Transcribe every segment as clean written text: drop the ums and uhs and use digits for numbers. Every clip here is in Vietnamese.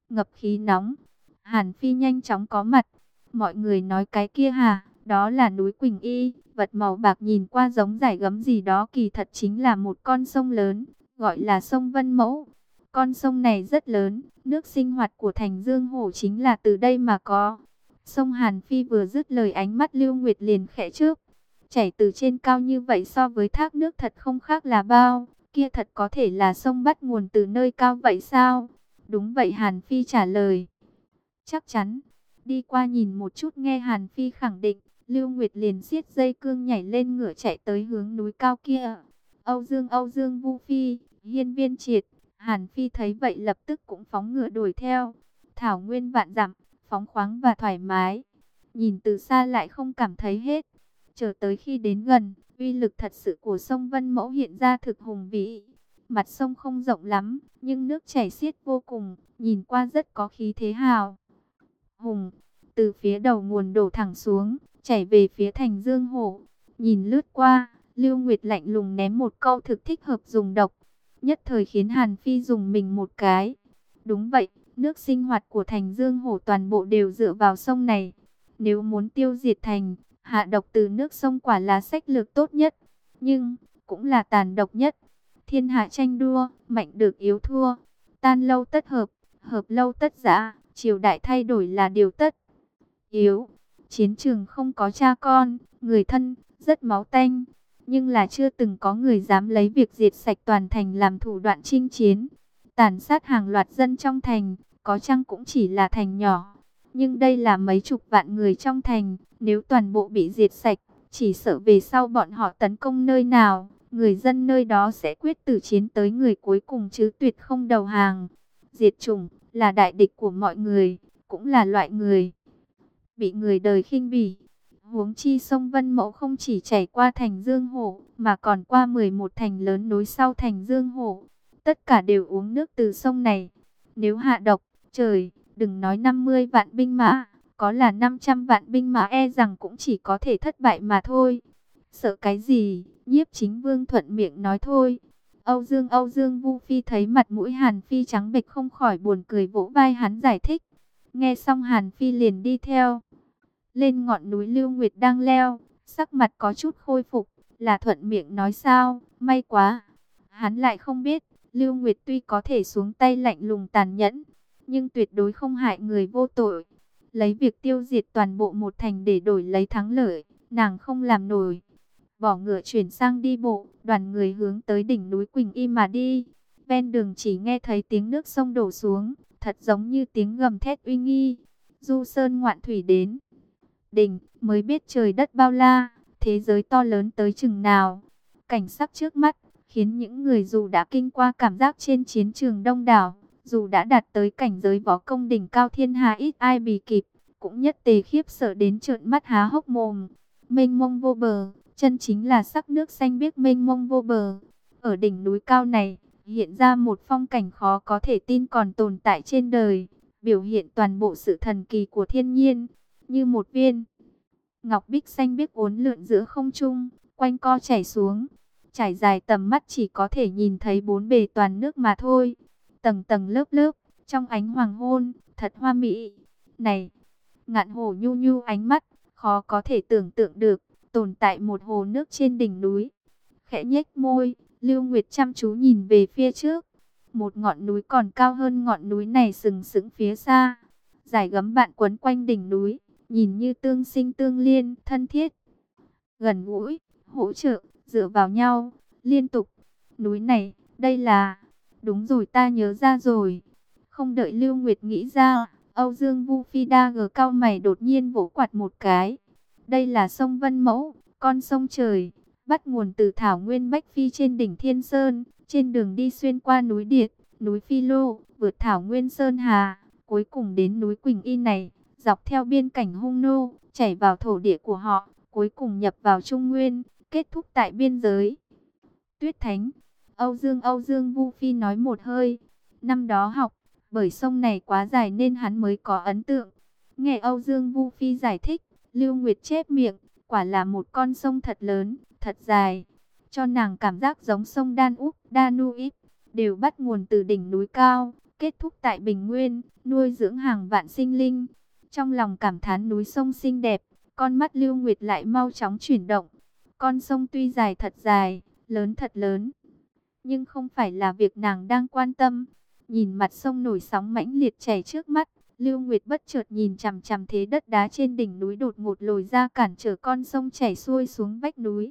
ngập khí nóng. Hàn Phi nhanh chóng có mặt. Mọi người nói cái kia hả? Đó là núi Quỳnh Y, vật màu bạc nhìn qua giống dải gấm gì đó, kỳ thật chính là một con sông lớn, gọi là sông Vân Mẫu. Con sông này rất lớn, nước sinh hoạt của thành Dương Hổ chính là từ đây mà có. Sông Hàn Phi vừa dứt lời, ánh mắt Lưu Nguyệt liền khẽ chớp. Chảy từ trên cao như vậy so với thác nước thật không khác là bao. Kia thật có thể là sông bắt nguồn từ nơi cao vậy sao? Đúng vậy, Hàn Phi trả lời. Chắc chắn. Đi qua nhìn một chút, nghe Hàn Phi khẳng định, Lưu Nguyệt liền siết dây cương nhảy lên ngựa chạy tới hướng núi cao kia. Âu Dương Vu Phi, Hiên Viên Triệt. Hàn Phi thấy vậy lập tức cũng phóng ngựa đuổi theo. Thảo nguyên vạn dặm, phóng khoáng và thoải mái. Nhìn từ xa lại không cảm thấy hết. Chờ tới khi đến gần, uy lực thật sự của sông Vân Mẫu hiện ra thực hùng vĩ. Mặt sông không rộng lắm, nhưng nước chảy xiết vô cùng, nhìn qua rất có khí thế hào hùng. Từ phía đầu nguồn đổ thẳng xuống, chảy về phía thành Dương Hổ. Nhìn lướt qua, Lưu Nguyệt lạnh lùng ném một câu thực thích hợp dùng độc, nhất thời khiến Hàn Phi dùng mình một cái. Đúng vậy, nước sinh hoạt của thành Dương Hổ toàn bộ đều dựa vào sông này. Nếu muốn tiêu diệt thành, hạ độc từ nước sông quả là sách lược tốt nhất, nhưng cũng là tàn độc nhất. Thiên hạ tranh đua, mạnh được yếu thua, tan lâu tất hợp, hợp lâu tất giã, triều đại thay đổi là điều tất yếu. Chiến trường không có cha con, người thân, rất máu tanh, nhưng là chưa từng có người dám lấy việc diệt sạch toàn thành làm thủ đoạn chinh chiến. Tàn sát hàng loạt dân trong thành, có chăng cũng chỉ là thành nhỏ, nhưng đây là mấy chục vạn người trong thành, nếu toàn bộ bị diệt sạch, chỉ sợ về sau bọn họ tấn công nơi nào, người dân nơi đó sẽ quyết tử chiến tới người cuối cùng chứ tuyệt không đầu hàng. Diệt chủng là đại địch của mọi người, cũng là loại người bị người đời khinh bỉ. Huống chi sông Vân Mẫu không chỉ chảy qua thành Dương Hổ, mà còn qua 11 thành lớn nối sau thành Dương Hổ. Tất cả đều uống nước từ sông này. Nếu hạ độc, trời, đừng nói 50 vạn binh mã, có là 500 vạn binh mã e rằng cũng chỉ có thể thất bại mà thôi. Sợ cái gì? Nhiếp Chính Vương thuận miệng nói thôi. Âu Dương Vu Phi thấy mặt mũi Hàn Phi trắng bệch không khỏi buồn cười, vỗ vai hắn giải thích. Nghe xong Hàn Phi liền đi theo lên ngọn núi Lưu Nguyệt đang leo, sắc mặt có chút khôi phục, là thuận miệng nói sao, may quá. Hắn lại không biết, Lưu Nguyệt tuy có thể xuống tay lạnh lùng tàn nhẫn, nhưng tuyệt đối không hại người vô tội. Lấy việc tiêu diệt toàn bộ một thành để đổi lấy thắng lợi, nàng không làm nổi. Bỏ ngựa chuyển sang đi bộ, đoàn người hướng tới đỉnh núi Quỳnh Y mà đi. Ven đường chỉ nghe thấy tiếng nước sông đổ xuống, thật giống như tiếng gầm thét uy nghi. Du sơn ngoạn thủy đến đỉnh, mới biết trời đất bao la, thế giới to lớn tới chừng nào. Cảnh sắc trước mắt khiến những người dù đã kinh qua cảm giác trên chiến trường đông đảo, dù đã đạt tới cảnh giới võ công đỉnh cao thiên hạ ít ai bì kịp, cũng nhất tề khiếp sợ đến trợn mắt há hốc mồm. Mênh mông vô bờ, chân chính là sắc nước xanh biếc mênh mông vô bờ. Ở đỉnh núi cao này, hiện ra một phong cảnh khó có thể tin còn tồn tại trên đời, biểu hiện toàn bộ sự thần kỳ của thiên nhiên, như một viên ngọc bích xanh biếc uốn lượn giữa không trung, quanh co chảy xuống, trải dài tầm mắt chỉ có thể nhìn thấy bốn bề toàn nước mà thôi. Tầng tầng lớp lớp, trong ánh hoàng hôn, thật hoa mỹ. Này, Ngạn Hổ nhu nhu ánh mắt, khó có thể tưởng tượng được, tồn tại một hồ nước trên đỉnh núi. Khẽ nhếch môi, Lưu Nguyệt chăm chú nhìn về phía trước. Một ngọn núi còn cao hơn ngọn núi này sừng sững phía xa. Dải gấm vạn quấn quanh đỉnh núi, nhìn như tương sinh tương liên, thân thiết, gần gũi, hỗ trợ, dựa vào nhau, liên tục. Núi này, đây là... Đúng rồi, ta nhớ ra rồi. Không đợi Lưu Nguyệt nghĩ ra, Âu Dương Vu Phi đa gờ cao mày đột nhiên vỗ quạt một cái. Đây là sông Vân Mẫu, con sông trời, bắt nguồn từ thảo nguyên Bách Phi trên đỉnh Thiên Sơn, trên đường đi xuyên qua núi Điệt, núi Phi Lô, vượt thảo nguyên Sơn Hà, cuối cùng đến núi Quỳnh Y này, dọc theo biên cảnh Hung Nô, chảy vào thổ địa của họ, cuối cùng nhập vào Trung Nguyên, kết thúc tại biên giới Tuyết Thánh. Âu Dương Vu Phi nói một hơi. Năm đó học, bởi sông này quá dài nên hắn mới có ấn tượng. Nghe Âu Dương Vu Phi giải thích, Lưu Nguyệt chép miệng, quả là một con sông thật lớn, thật dài. Cho nàng cảm giác giống sông Danube, đều bắt nguồn từ đỉnh núi cao, kết thúc tại Bình Nguyên, nuôi dưỡng hàng vạn sinh linh. Trong lòng cảm thán núi sông xinh đẹp, con mắt Lưu Nguyệt lại mau chóng chuyển động. Con sông tuy dài thật dài, lớn thật lớn, nhưng không phải là việc nàng đang quan tâm. Nhìn mặt sông nổi sóng mãnh liệt chảy trước mắt, Lưu Nguyệt bất chợt nhìn chằm chằm thế đất đá trên đỉnh núi đột ngột lồi ra cản trở con sông chảy xuôi xuống vách núi.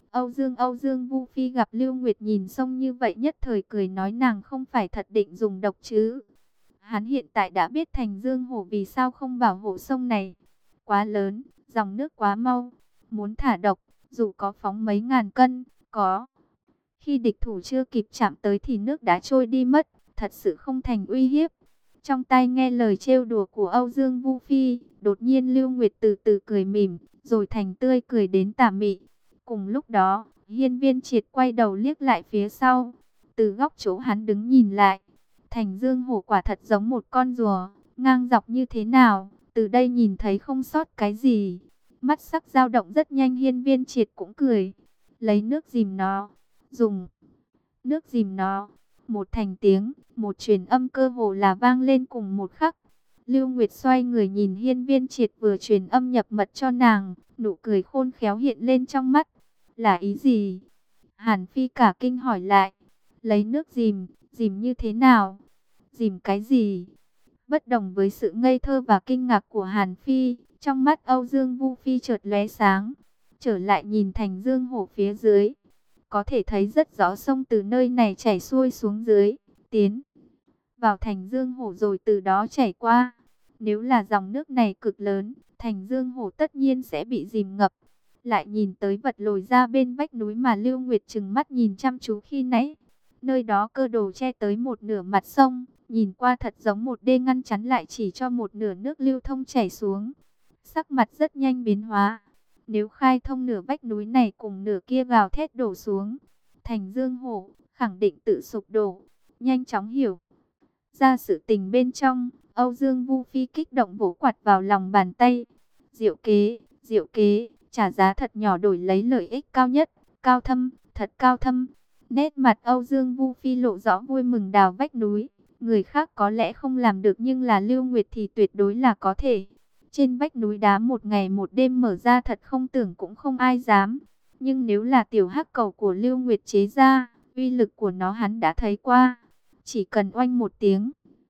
Âu Dương Vu Phi gặp Lưu Nguyệt nhìn sông như vậy nhất thời cười nói nàng không phải thật định dùng độc chứ. Hắn hiện tại đã biết Thành Dương Hổ vì sao không bảo hộ sông này. Quá lớn, dòng nước quá mau, muốn thả độc, dù có phóng mấy ngàn cân, có. Khi địch thủ chưa kịp chạm tới thì nước đã trôi đi mất, thật sự không thành uy hiếp. Trong tai nghe lời trêu đùa của Âu Dương Vu Phi, đột nhiên Lưu Nguyệt từ từ cười mỉm, rồi thành tươi cười đến tà mị. Cùng lúc đó, Hiên Viên Triệt quay đầu liếc lại phía sau, từ góc chỗ hắn đứng nhìn lại. Thành Dương Hổ quả thật giống một con rùa, ngang dọc như thế nào, từ đây nhìn thấy không sót cái gì. Mắt sắc dao động rất nhanh, Hiên Viên Triệt cũng cười, lấy nước dìm nó, dùng nước dìm nó. Một thành tiếng, một truyền âm cơ hồ là vang lên cùng một khắc. Lưu Nguyệt xoay người nhìn Hiên Viên Triệt vừa truyền âm nhập mật cho nàng, nụ cười khôn khéo hiện lên trong mắt. Là ý gì? Hàn Phi cả kinh hỏi lại. Lấy nước dìm, dìm như thế nào? Dìm cái gì? Bất đồng với sự ngây thơ và kinh ngạc của Hàn Phi, trong mắt Âu Dương Vu Phi chợt lóe sáng, trở lại nhìn Thành Dương Hổ phía dưới. Có thể thấy rất rõ sông từ nơi này chảy xuôi xuống dưới, tiến vào Thành Dương Hổ rồi từ đó chảy qua. Nếu là dòng nước này cực lớn, Thành Dương Hổ tất nhiên sẽ bị dìm ngập. Lại nhìn tới vật lồi ra bên vách núi mà Lưu Nguyệt trừng mắt nhìn chăm chú khi nãy. Nơi đó cơ đồ che tới một nửa mặt sông, nhìn qua thật giống một đê ngăn chắn lại chỉ cho một nửa nước lưu thông chảy xuống. Sắc mặt rất nhanh biến hóa. Nếu khai thông nửa vách núi này cùng nửa kia gào thét đổ xuống, Thành Dương Hổ khẳng định tự sụp đổ. Nhanh chóng hiểu ra sự tình bên trong, Âu Dương Vu Phi kích động vỗ quạt vào lòng bàn tay. Diệu kế, trả giá thật nhỏ đổi lấy lợi ích cao nhất, cao thâm, thật cao thâm. Nét mặt Âu Dương Vu Phi lộ rõ vui mừng đào vách núi. Người khác có lẽ không làm được nhưng là Lưu Nguyệt thì tuyệt đối là có thể. Trên vách núi đá một ngày một đêm mở ra thật không tưởng cũng không ai dám. Nhưng nếu là tiểu hắc cầu của Lưu Nguyệt chế ra, uy lực của nó hắn đã thấy qua. Chỉ cần oanh một tiếng,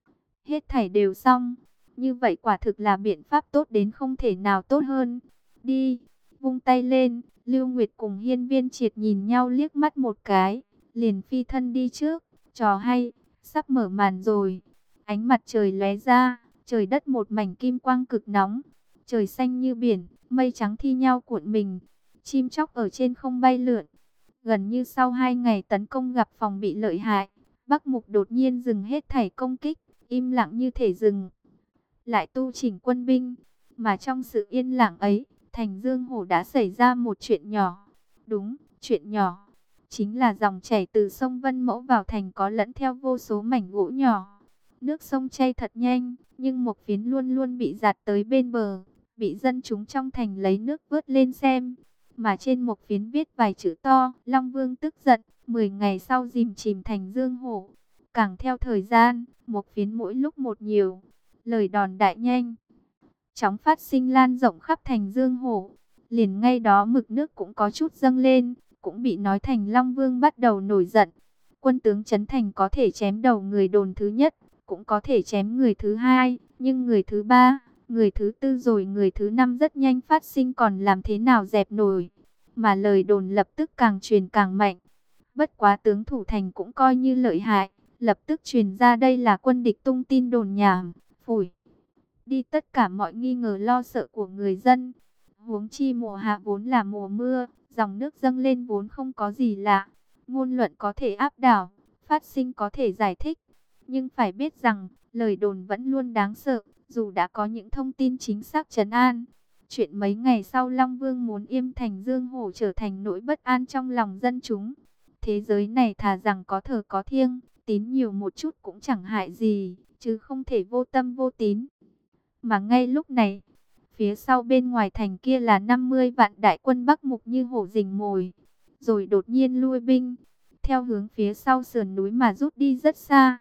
hết thảy đều xong. Như vậy quả thực là biện pháp tốt đến không thể nào tốt hơn. Đi, vung tay lên, Lưu Nguyệt cùng Hiên Viên Triệt nhìn nhau liếc mắt một cái, liền phi thân đi trước. Trò hay, sắp mở màn rồi. Ánh mặt trời lóe ra, trời đất một mảnh kim quang cực nóng. Trời xanh như biển, mây trắng thi nhau cuộn mình. Chim chóc ở trên không bay lượn. Gần như sau 2 ngày tấn công gặp phòng bị lợi hại, Bắc Mục đột nhiên dừng hết thảy công kích, im lặng như thể dừng lại tu chỉnh quân binh. Mà trong sự yên lặng ấy, Thành Dương Hổ đã xảy ra một chuyện nhỏ. Đúng, chuyện nhỏ. Chính là dòng chảy từ sông Vân Mẫu vào thành có lẫn theo vô số mảnh gỗ nhỏ. Nước sông chảy thật nhanh, nhưng một phiến luôn luôn bị dạt tới bên bờ, bị dân chúng trong thành lấy nước vớt lên xem. Mà trên một phiến viết vài chữ to, Long Vương tức giận, 10 ngày sau dìm chìm Thành Dương Hổ. Càng theo thời gian, một phiến mỗi lúc một nhiều, lời đòn đại nhanh chóng phát sinh lan rộng khắp Thành Dương Hổ. Liền ngay đó mực nước cũng có chút dâng lên, cũng bị nói thành Long Vương bắt đầu nổi giận. Quân tướng trấn thành có thể chém đầu người đồn thứ nhất, cũng có thể chém người thứ hai, nhưng người thứ ba, người thứ tư rồi người thứ năm rất nhanh phát sinh còn làm thế nào dẹp nổi. Mà lời đồn lập tức càng truyền càng mạnh. Bất quá tướng thủ thành cũng coi như lợi hại, lập tức truyền ra đây là quân địch tung tin đồn nhảm, phủi đi tất cả mọi nghi ngờ lo sợ của người dân. Huống chi mùa hạ vốn là mùa mưa, dòng nước dâng lên vốn không có gì lạ. Ngôn luận có thể áp đảo, phát sinh có thể giải thích. Nhưng phải biết rằng, lời đồn vẫn luôn đáng sợ, dù đã có những thông tin chính xác trấn an. Chuyện mấy ngày sau Long Vương muốn yêm Thành Dương Hổ trở thành nỗi bất an trong lòng dân chúng. Thế giới này thà rằng có thờ có thiêng, tín nhiều một chút cũng chẳng hại gì, chứ không thể vô tâm vô tín. Mà ngay lúc này, phía sau bên ngoài thành kia là 50 vạn đại quân Bắc Mục như hổ rình mồi, rồi đột nhiên lui binh, theo hướng phía sau sườn núi mà rút đi rất xa.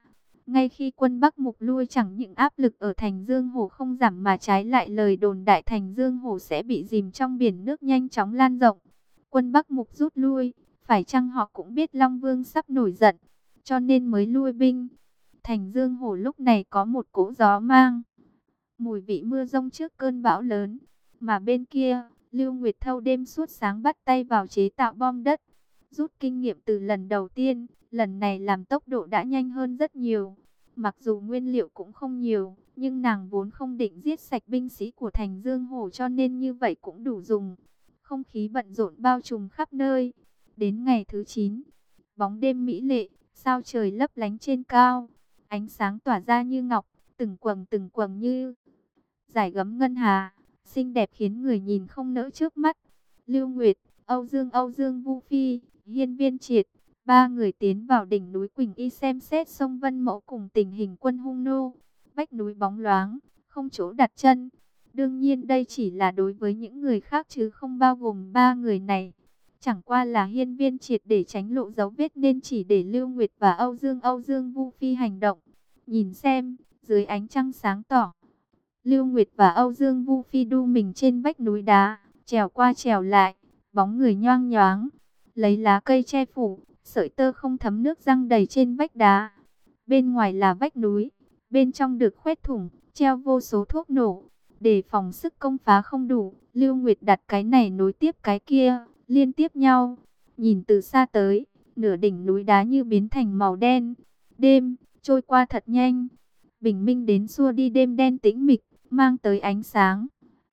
Ngay khi quân Bắc Mục lui, chẳng những áp lực ở Thành Dương Hồ không giảm mà trái lại lời đồn đại Thành Dương Hồ sẽ bị dìm trong biển nước nhanh chóng lan rộng. Quân Bắc Mục rút lui, phải chăng họ cũng biết Long Vương sắp nổi giận, cho nên mới lui binh. Thành Dương Hồ lúc này có một cỗ gió mang mùi vị mưa rông trước cơn bão lớn, mà bên kia, Lưu Nguyệt thâu đêm suốt sáng bắt tay vào chế tạo bom đất. Rút kinh nghiệm từ lần đầu tiên, lần này làm tốc độ đã nhanh hơn rất nhiều. Mặc dù nguyên liệu cũng không nhiều, nhưng nàng vốn không định giết sạch binh sĩ của Thành Dương Hồ, cho nên như vậy cũng đủ dùng. Không khí bận rộn bao trùm khắp nơi. Đến ngày thứ 9, bóng đêm mỹ lệ, sao trời lấp lánh trên cao, ánh sáng tỏa ra như ngọc, từng quầng như dải gấm ngân hà, xinh đẹp khiến người nhìn không nỡ trước mắt. Lưu Nguyệt, Âu Dương Vu Phi, Hiên Viên Triệt, ba người tiến vào đỉnh núi Quỳnh Y xem xét sông Vân Mẫu cùng tình hình quân hung nô. Vách núi bóng loáng, không chỗ đặt chân. Đương nhiên đây chỉ là đối với những người khác chứ không bao gồm ba người này. Chẳng qua là Hiên Viên Triệt để tránh lộ dấu vết nên chỉ để Lưu Nguyệt và Âu Dương Vu Phi hành động. Nhìn xem, dưới ánh trăng sáng tỏ, Lưu Nguyệt và Âu Dương Vu Phi đu mình trên vách núi đá, trèo qua trèo lại, bóng người nhoang nhoáng, lấy lá cây che phủ, sợi tơ không thấm nước răng đầy trên vách đá. Bên ngoài là vách núi, bên trong được khoét thủng, treo vô số thuốc nổ, để phòng sức công phá không đủ. Lưu Nguyệt đặt cái này nối tiếp cái kia, liên tiếp nhau. Nhìn từ xa tới, nửa đỉnh núi đá như biến thành màu đen. Đêm trôi qua thật nhanh, bình minh đến xua đi đêm đen tĩnh mịch, mang tới ánh sáng.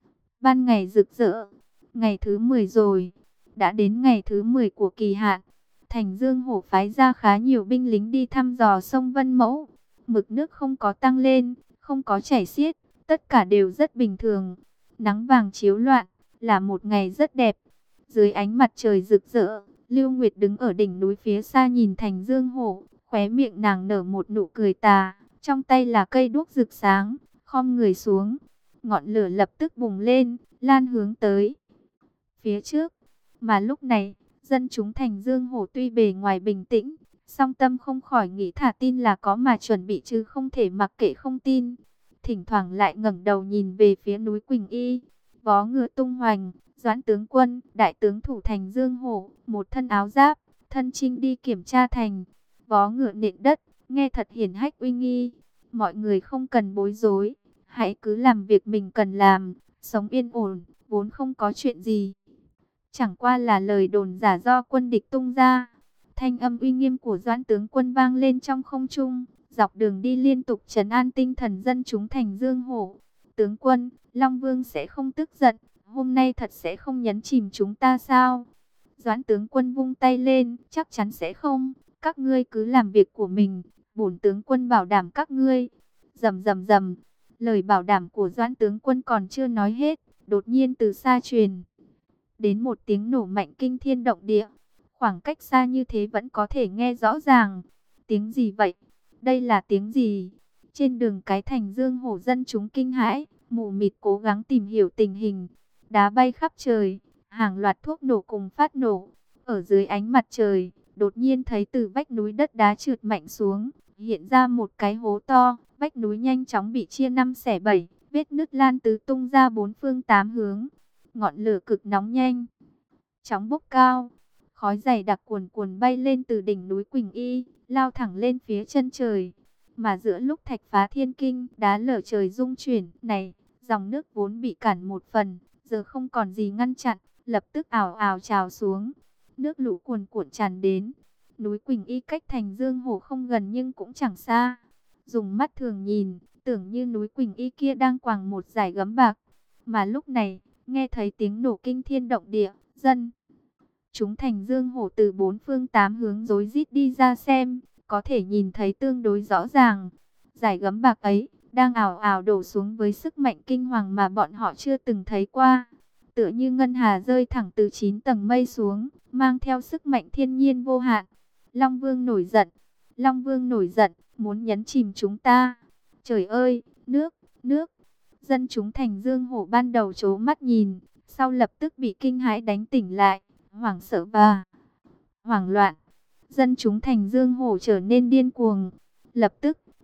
Ban ngày rực rỡ. Ngày thứ 10 rồi, đã đến ngày thứ 10 của kỳ hạn. Thành Dương Hổ phái ra khá nhiều binh lính đi thăm dò sông Vân Mẫu. Mực nước không có tăng lên, không có chảy xiết, tất cả đều rất bình thường. Nắng vàng chiếu loạn, là một ngày rất đẹp. Dưới ánh mặt trời rực rỡ, Lưu Nguyệt đứng ở đỉnh núi phía xa nhìn Thành Dương Hổ, khóe miệng nàng nở một nụ cười tà, trong tay là cây đuốc rực sáng, khom người xuống. Ngọn lửa lập tức bùng lên, lan hướng tới phía trước. Mà lúc này, dân chúng Thành Dương Hổ tuy bề ngoài bình tĩnh, song tâm không khỏi nghĩ thả tin là có mà chuẩn bị chứ không thể mặc kệ không tin. Thỉnh thoảng lại ngẩng đầu nhìn về phía núi Quỳnh Y, vó ngựa tung hoành, Doãn tướng quân, đại tướng thủ Thành Dương Hổ, một thân áo giáp, thân chinh đi kiểm tra thành, vó ngựa nện đất, nghe thật hiển hách uy nghi. Mọi người không cần bối rối, hãy cứ làm việc mình cần làm, sống yên ổn, vốn không có chuyện gì. Chẳng qua là lời đồn giả do quân địch tung ra. Thanh âm uy nghiêm của Doãn tướng quân vang lên trong không trung, dọc đường đi liên tục trấn an tinh thần dân chúng Thành Dương Hổ. Tướng quân, Long Vương sẽ không tức giận, hôm nay thật sẽ không nhấn chìm chúng ta sao? Doãn tướng quân vung tay lên, chắc chắn sẽ không, các ngươi cứ làm việc của mình, bổn tướng quân bảo đảm các ngươi. Rầm rầm rầm, lời bảo đảm của Doãn tướng quân còn chưa nói hết, đột nhiên từ xa truyền đến một tiếng nổ mạnh kinh thiên động địa. Khoảng cách xa như thế vẫn có thể nghe rõ ràng. Tiếng gì vậy? Đây là tiếng gì? Trên đường cái Thành Dương Hổ dân chúng kinh hãi, mù mịt cố gắng tìm hiểu tình hình. Đá bay khắp trời, hàng loạt thuốc nổ cùng phát nổ. Ở dưới ánh mặt trời, đột nhiên thấy từ vách núi đất đá trượt mạnh xuống, hiện ra một cái hố to. Vách núi nhanh chóng bị chia 5 xẻ 7, vết nứt lan tứ tung ra 4 phương 8 hướng. Ngọn lửa cực nóng nhanh chóng bốc cao, khói dày đặc cuồn cuồn bay lên từ đỉnh núi Quỳnh Y, lao thẳng lên phía chân trời. Mà giữa lúc thạch phá thiên kinh, đá lở trời rung chuyển này, dòng nước vốn bị cản một phần, giờ không còn gì ngăn chặn, lập tức ào ào trào xuống. Nước lũ cuồn cuộn tràn đến. Núi Quỳnh Y cách Thành Dương Hổ không gần nhưng cũng chẳng xa. Dùng mắt thường nhìn, tưởng như núi Quỳnh Y kia đang quàng một dải gấm bạc. Mà lúc này, nghe thấy tiếng nổ kinh thiên động địa, dân chúng Thành Dương Hổ từ 4 phương 8 hướng rối rít đi ra xem, có thể nhìn thấy tương đối rõ ràng. Dải gấm bạc ấy đang ào ào đổ xuống với sức mạnh kinh hoàng mà bọn họ chưa từng thấy qua. Tựa như ngân hà rơi thẳng từ 9 tầng mây xuống, mang theo sức mạnh thiên nhiên vô hạn. Long Vương nổi giận, Long Vương nổi giận, muốn nhấn chìm chúng ta. Trời ơi, nước, nước. Dân chúng Thành Dương Hổ ban đầu trố mắt nhìn, sau lập tức bị kinh hãi đánh tỉnh lại, hoảng sợ và hoảng loạn. Dân chúng Thành Dương Hổ trở nên điên cuồng, lập tức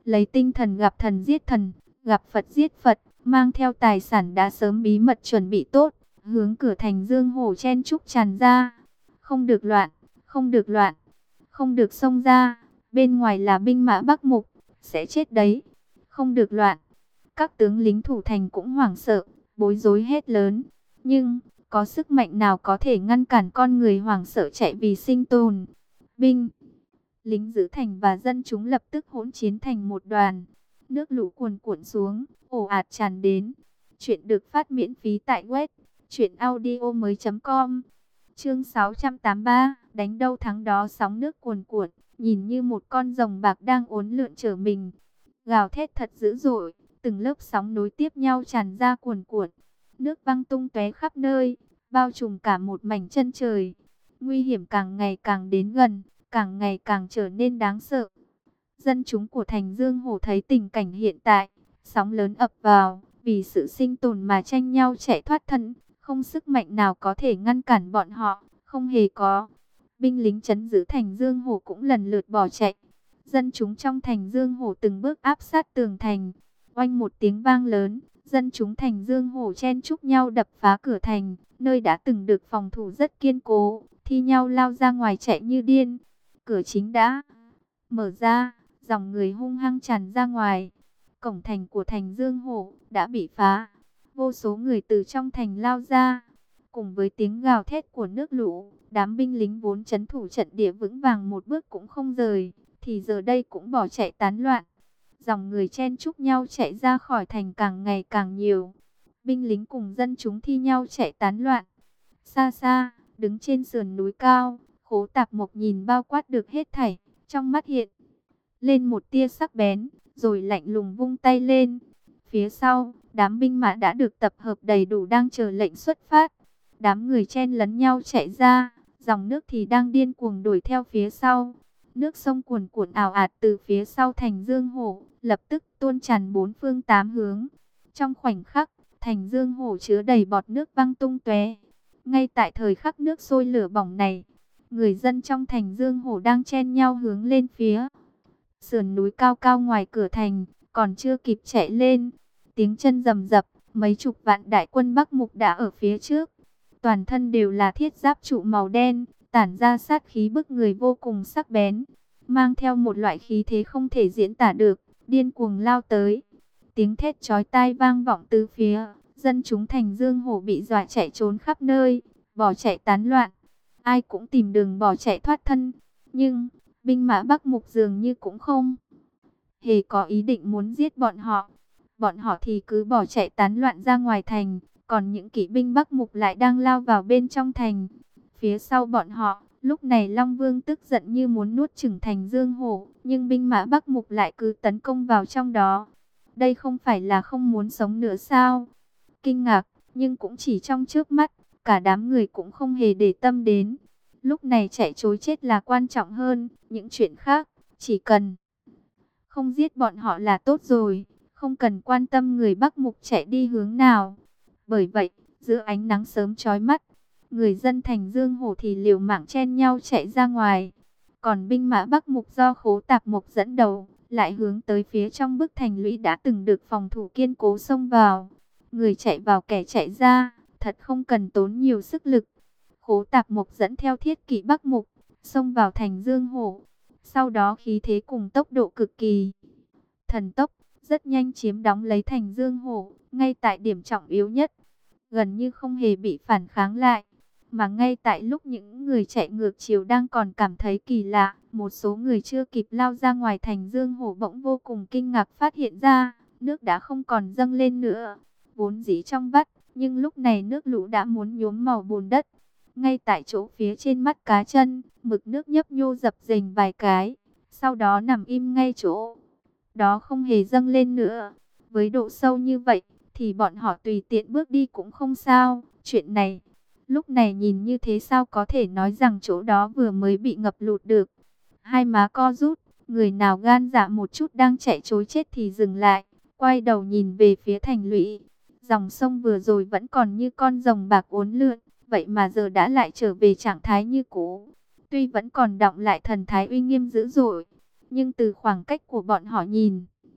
lấy tinh thần gặp thần giết thần, gặp Phật giết Phật, mang theo tài sản đã sớm bí mật chuẩn bị tốt, hướng cửa thành Dương Hổ chen chúc tràn ra. Không được loạn, không được loạn, không được xông ra, bên ngoài là binh mã Bắc Mục, sẽ chết đấy, không được loạn. Các tướng lính thủ thành cũng hoảng sợ, bối rối hét lớn, nhưng có sức mạnh nào có thể ngăn cản con người hoảng sợ chạy vì sinh tồn. Binh lính giữ thành và dân chúng lập tức hỗn chiến thành một đoàn. Nước lũ cuồn cuộn xuống, ồ ạt tràn đến. Chuyện được phát miễn phí tại web truyệnaudiomoi.com. Chương 683, đánh đâu thắng đó. Sóng nước cuồn cuộn, nhìn như một con rồng bạc đang uốn lượn trở mình, gào thét thật dữ dội, từng lớp sóng nối tiếp nhau tràn ra cuồn cuộn. Nước văng tung tóe khắp nơi, bao trùm cả một mảnh chân trời. Nguy hiểm càng ngày càng đến gần, càng ngày càng trở nên đáng sợ. Dân chúng của thành Dương Hổ thấy tình cảnh hiện tại, sóng lớn ập vào, vì sự sinh tồn mà tranh nhau chạy thoát thân, không sức mạnh nào có thể ngăn cản bọn họ, không hề có. Binh lính trấn giữ thành Dương Hổ cũng lần lượt bỏ chạy. Dân chúng trong thành Dương Hổ từng bước áp sát tường thành. Oanh một tiếng vang lớn, dân chúng thành Dương Hổ chen chúc nhau đập phá cửa thành, nơi đã từng được phòng thủ rất kiên cố, thi nhau lao ra ngoài chạy như điên. Cửa chính đã mở ra, dòng người hung hăng tràn ra ngoài. Cổng thành của thành Dương Hổ đã bị phá. Vô số người từ trong thành lao ra. Cùng với tiếng gào thét của nước lũ, đám binh lính vốn trấn thủ trận địa vững vàng một bước cũng không rời, thì giờ đây cũng bỏ chạy tán loạn. Dòng người chen chúc nhau chạy ra khỏi thành càng ngày càng nhiều. Binh lính cùng dân chúng thi nhau chạy tán loạn. Xa xa, đứng trên sườn núi cao, Khố Tạp Mộc nhìn bao quát được hết thảy, trong mắt hiện lên một tia sắc bén, rồi lạnh lùng vung tay lên. Phía sau, đám binh mã đã được tập hợp đầy đủ đang chờ lệnh xuất phát. Đám người chen lấn nhau chạy ra, dòng nước thì đang điên cuồng đuổi theo phía sau. Nước sông cuồn cuộn ào ạt từ phía sau thành Dương Hổ, lập tức tuôn tràn bốn phương tám hướng. Trong khoảnh khắc, thành Dương Hổ chứa đầy bọt nước văng tung tóe. Ngay tại thời khắc nước sôi lửa bỏng này, người dân trong thành Dương Hổ đang chen nhau hướng lên phía sườn núi cao cao ngoài cửa thành, còn chưa kịp chạy lên. Tiếng chân rầm rập, mấy chục vạn đại quân Bắc Mục đã ở phía trước. Toàn thân đều là thiết giáp trụ màu đen, tản ra sát khí bức người vô cùng sắc bén, mang theo một loại khí thế không thể diễn tả được, điên cuồng lao tới. Tiếng thét chói tai vang vọng từ phía, dân chúng thành Dương Hổ bị dọa chạy trốn khắp nơi, bỏ chạy tán loạn. Ai cũng tìm đường bỏ chạy thoát thân, nhưng binh mã Bắc Mục dường như cũng không hề có ý định muốn giết bọn họ. Bọn họ thì cứ bỏ chạy tán loạn ra ngoài thành, còn những kỵ binh Bắc Mục lại đang lao vào bên trong thành. Phía sau bọn họ, lúc này Long Vương tức giận như muốn nuốt chửng thành Dương Hổ, nhưng binh mã Bắc Mục lại cứ tấn công vào trong đó. Đây không phải là không muốn sống nữa sao? Kinh ngạc, nhưng cũng chỉ trong chớp mắt, cả đám người cũng không hề để tâm đến. Lúc này chạy trối chết là quan trọng hơn, những chuyện khác, chỉ cần không giết bọn họ là tốt rồi, không cần quan tâm người Bắc Mục chạy đi hướng nào. Bởi vậy, giữa ánh nắng sớm chói mắt, người dân thành Dương Hổ thì liều mạng chen nhau chạy ra ngoài. Còn binh mã Bắc Mục do Khố Tạp Mộc dẫn đầu, lại hướng tới phía trong bức thành lũy đã từng được phòng thủ kiên cố xông vào. Người chạy vào kẻ chạy ra, thật không cần tốn nhiều sức lực. Khố Tạp Mộc dẫn theo thiết kỵ Bắc Mục, xông vào thành Dương Hổ. Sau đó khí thế cùng tốc độ cực kỳ thần tốc, rất nhanh chiếm đóng lấy thành Dương Hổ, ngay tại điểm trọng yếu nhất, gần như không hề bị phản kháng lại. Mà ngay tại lúc những người chạy ngược chiều đang còn cảm thấy kỳ lạ, một số người chưa kịp lao ra ngoài thành Dương Hổ bỗng vô cùng kinh ngạc phát hiện ra, nước đã không còn dâng lên nữa. Vốn dĩ trong vắt, nhưng lúc này nước lũ đã muốn nhuốm màu bùn đất. Ngay tại chỗ phía trên mắt cá chân, mực nước nhấp nhô dập dềnh vài cái, sau đó nằm im ngay chỗ đó không hề dâng lên nữa. Với độ sâu như vậy, thì bọn họ tùy tiện bước đi cũng không sao. Chuyện này, lúc này nhìn như thế sao có thể nói rằng chỗ đó vừa mới bị ngập lụt được. Hai má co rút, người nào gan dạ một chút đang chạy trối chết thì dừng lại, quay đầu nhìn về phía thành lũy. Dòng sông vừa rồi vẫn còn như con rồng bạc uốn lượn, vậy mà giờ đã lại trở về trạng thái như cũ. Tuy vẫn còn đọng lại thần thái uy nghiêm dữ dội, nhưng từ khoảng cách của bọn họ nhìn,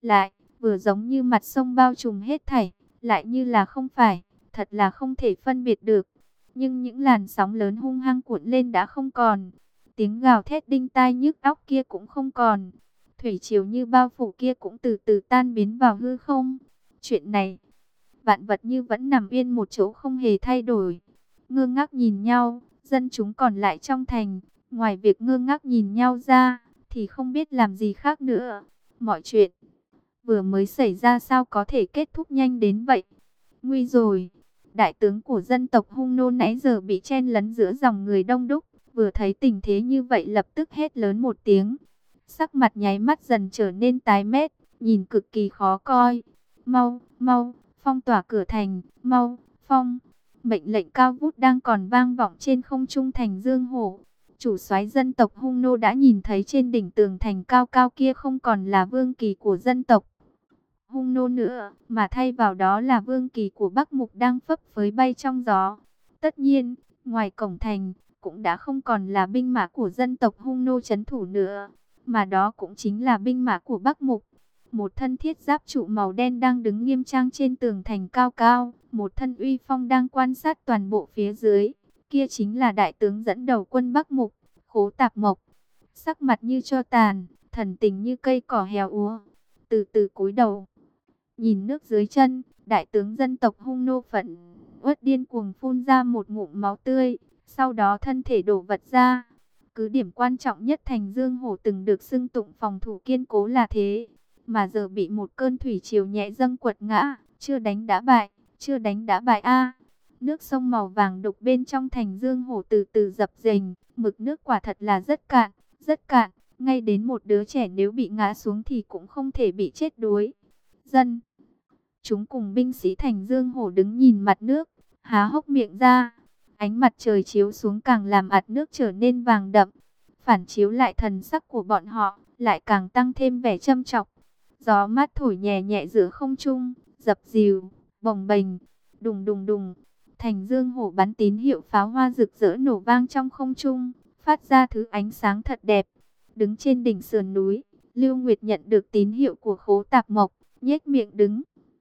lại, vừa giống như mặt sông bao trùm hết thảy, lại như là không phải, thật là không thể phân biệt được. Nhưng những làn sóng lớn hung hăng cuộn lên đã không còn, tiếng gào thét đinh tai nhức óc kia cũng không còn, thủy triều như bao phủ kia cũng từ từ tan biến vào hư không. Chuyện này, vạn vật như vẫn nằm yên một chỗ không hề thay đổi, ngơ ngác nhìn nhau. Dân chúng còn lại trong thành, ngoài việc ngơ ngác nhìn nhau ra, thì không biết làm gì khác nữa. Mọi chuyện vừa mới xảy ra sao có thể kết thúc nhanh đến vậy? Nguy rồi! Đại tướng của dân tộc Hung Nô nãy giờ bị chen lấn giữa dòng người đông đúc, vừa thấy tình thế như vậy lập tức hét lớn một tiếng. Sắc mặt nháy mắt dần trở nên tái mét, nhìn cực kỳ khó coi. Mau, mau, phong tỏa cửa thành, mau, phong! Mệnh lệnh cao vút đang còn vang vọng trên không trung thành Dương Hổ. Chủ soái dân tộc Hung Nô đã nhìn thấy trên đỉnh tường thành cao cao kia không còn là vương kỳ của dân tộc Hung Nô nữa, mà thay vào đó là vương kỳ của Bắc Mục đang phấp phới bay trong gió. Tất nhiên, ngoài cổng thành, cũng đã không còn là binh mã của dân tộc Hung Nô trấn thủ nữa, mà đó cũng chính là binh mã của Bắc Mục. Một thân thiết giáp trụ màu đen đang đứng nghiêm trang trên tường thành cao cao, một thân uy phong đang quan sát toàn bộ phía dưới. Kia chính là đại tướng dẫn đầu quân Bắc Mục, Khố Tạp Mộc. Sắc mặt như tro tàn, thần tình như cây cỏ héo úa, từ từ cúi đầu. Nhìn nước dưới chân, đại tướng dân tộc Hung Nô phẫn uất điên cuồng phun ra một ngụm máu tươi, sau đó thân thể đổ vật ra. Cứ điểm quan trọng nhất thành Dương Hổ từng được xưng tụng phòng thủ kiên cố là thế, mà giờ bị một cơn thủy triều nhẹ dâng quật ngã, chưa đánh đã bại, chưa đánh đã bại a. Nước sông màu vàng đục bên trong thành Dương Hổ từ từ dập dềnh, mực nước quả thật là rất cạn, ngay đến một đứa trẻ nếu bị ngã xuống thì cũng không thể bị chết đuối. Dân chúng cùng binh sĩ thành Dương Hổ đứng nhìn mặt nước, há hốc miệng ra. Ánh mặt trời chiếu xuống càng làm ạt nước trở nên vàng đậm, phản chiếu lại thần sắc của bọn họ, lại càng tăng thêm vẻ châm chọc. Gió mát thổi nhẹ nhẹ giữa không trung, dập dìu, bồng bềnh, đùng đùng đùng. Thành Dương Hổ bắn tín hiệu pháo hoa rực rỡ nổ vang trong không trung, phát ra thứ ánh sáng thật đẹp. Đứng trên đỉnh sườn núi, Lưu Nguyệt nhận được tín hiệu của Khố Tạp Mộc, nhếch miệng đứng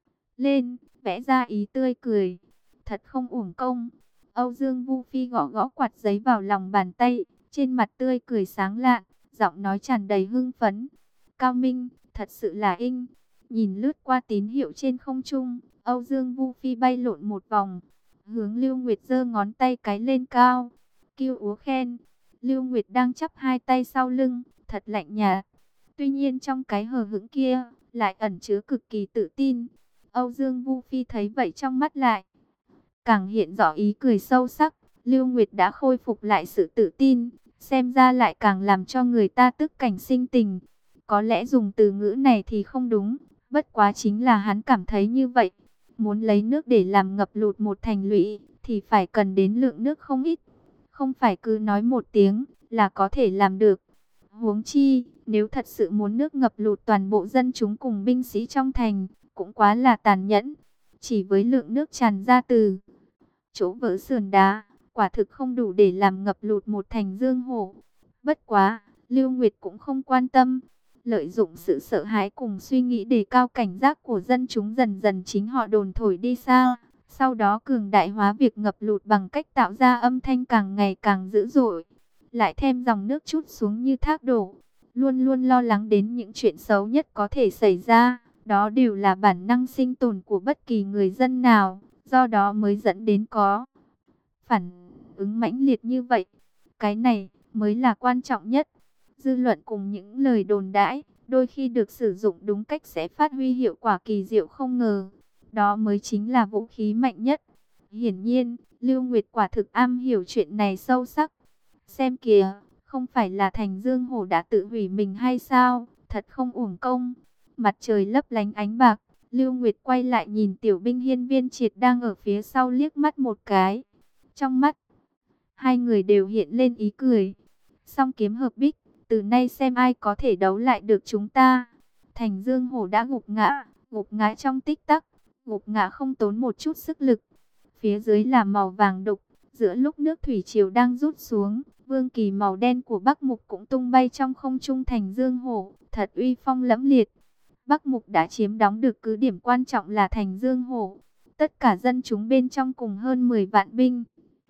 lên, vẽ ra ý tươi cười. Thật không uổng công. Âu Dương Vu Phi gõ gõ quạt giấy vào lòng bàn tay, trên mặt tươi cười sáng lạn, giọng nói tràn đầy hưng phấn. Cao minh, thật sự là inh. Nhìn lướt qua tín hiệu trên không trung, Âu Dương Vu Phi bay lộn một vòng, hướng Lưu Nguyệt giơ ngón tay cái lên cao, kêu úa khen. Lưu Nguyệt đang chắp hai tay sau lưng, thật lạnh nhạt. Tuy nhiên trong cái hờ hững kia, lại ẩn chứa cực kỳ tự tin. Âu Dương Vu Phi thấy vậy trong mắt lại càng hiện rõ ý cười sâu sắc. Lưu Nguyệt đã khôi phục lại sự tự tin, xem ra lại càng làm cho người ta tức cảnh sinh tình. Có lẽ dùng từ ngữ này thì không đúng, bất quá chính là hắn cảm thấy như vậy. Muốn lấy nước để làm ngập lụt một thành lũy, thì phải cần đến lượng nước không ít. Không phải cứ nói một tiếng là có thể làm được. Huống chi, nếu thật sự muốn nước ngập lụt toàn bộ dân chúng cùng binh sĩ trong thành, cũng quá là tàn nhẫn. Chỉ với lượng nước tràn ra từ chỗ vỡ sườn đá, quả thực không đủ để làm ngập lụt một thành Dương Hổ. Bất quá, Lưu Nguyệt cũng không quan tâm. Lợi dụng sự sợ hãi cùng suy nghĩ đề cao cảnh giác của dân chúng, dần dần chính họ đồn thổi đi xa. Sau đó cường đại hóa việc ngập lụt bằng cách tạo ra âm thanh càng ngày càng dữ dội. Lại thêm dòng nước trút xuống như thác đổ. Luôn luôn lo lắng đến những chuyện xấu nhất có thể xảy ra. Đó đều là bản năng sinh tồn của bất kỳ người dân nào. Do đó mới dẫn đến có phản ứng mãnh liệt như vậy. Cái này mới là quan trọng nhất. Dư luận cùng những lời đồn đãi, đôi khi được sử dụng đúng cách sẽ phát huy hiệu quả kỳ diệu không ngờ. Đó mới chính là vũ khí mạnh nhất. Hiển nhiên, Lưu Nguyệt quả thực am hiểu chuyện này sâu sắc. Xem kìa, không phải là thành Dương Hổ đã tự hủy mình hay sao? Thật không uổng công. Mặt trời lấp lánh ánh bạc, Lưu Nguyệt quay lại nhìn tiểu binh Hiên Viên Triệt đang ở phía sau liếc mắt một cái. Trong mắt, hai người đều hiện lên ý cười. Song kiếm hợp bích, từ nay xem ai có thể đấu lại được chúng ta. Thành Dương Hổ đã gục ngã trong tích tắc, gục ngã không tốn một chút sức lực. Phía dưới là màu vàng đục, giữa lúc nước thủy triều đang rút xuống, vương kỳ màu đen của Bắc Mục cũng tung bay trong không trung thành Dương Hổ, thật uy phong lẫm liệt. Bắc Mục đã chiếm đóng được cứ điểm quan trọng là thành Dương Hổ. Tất cả dân chúng bên trong cùng hơn 10 vạn binh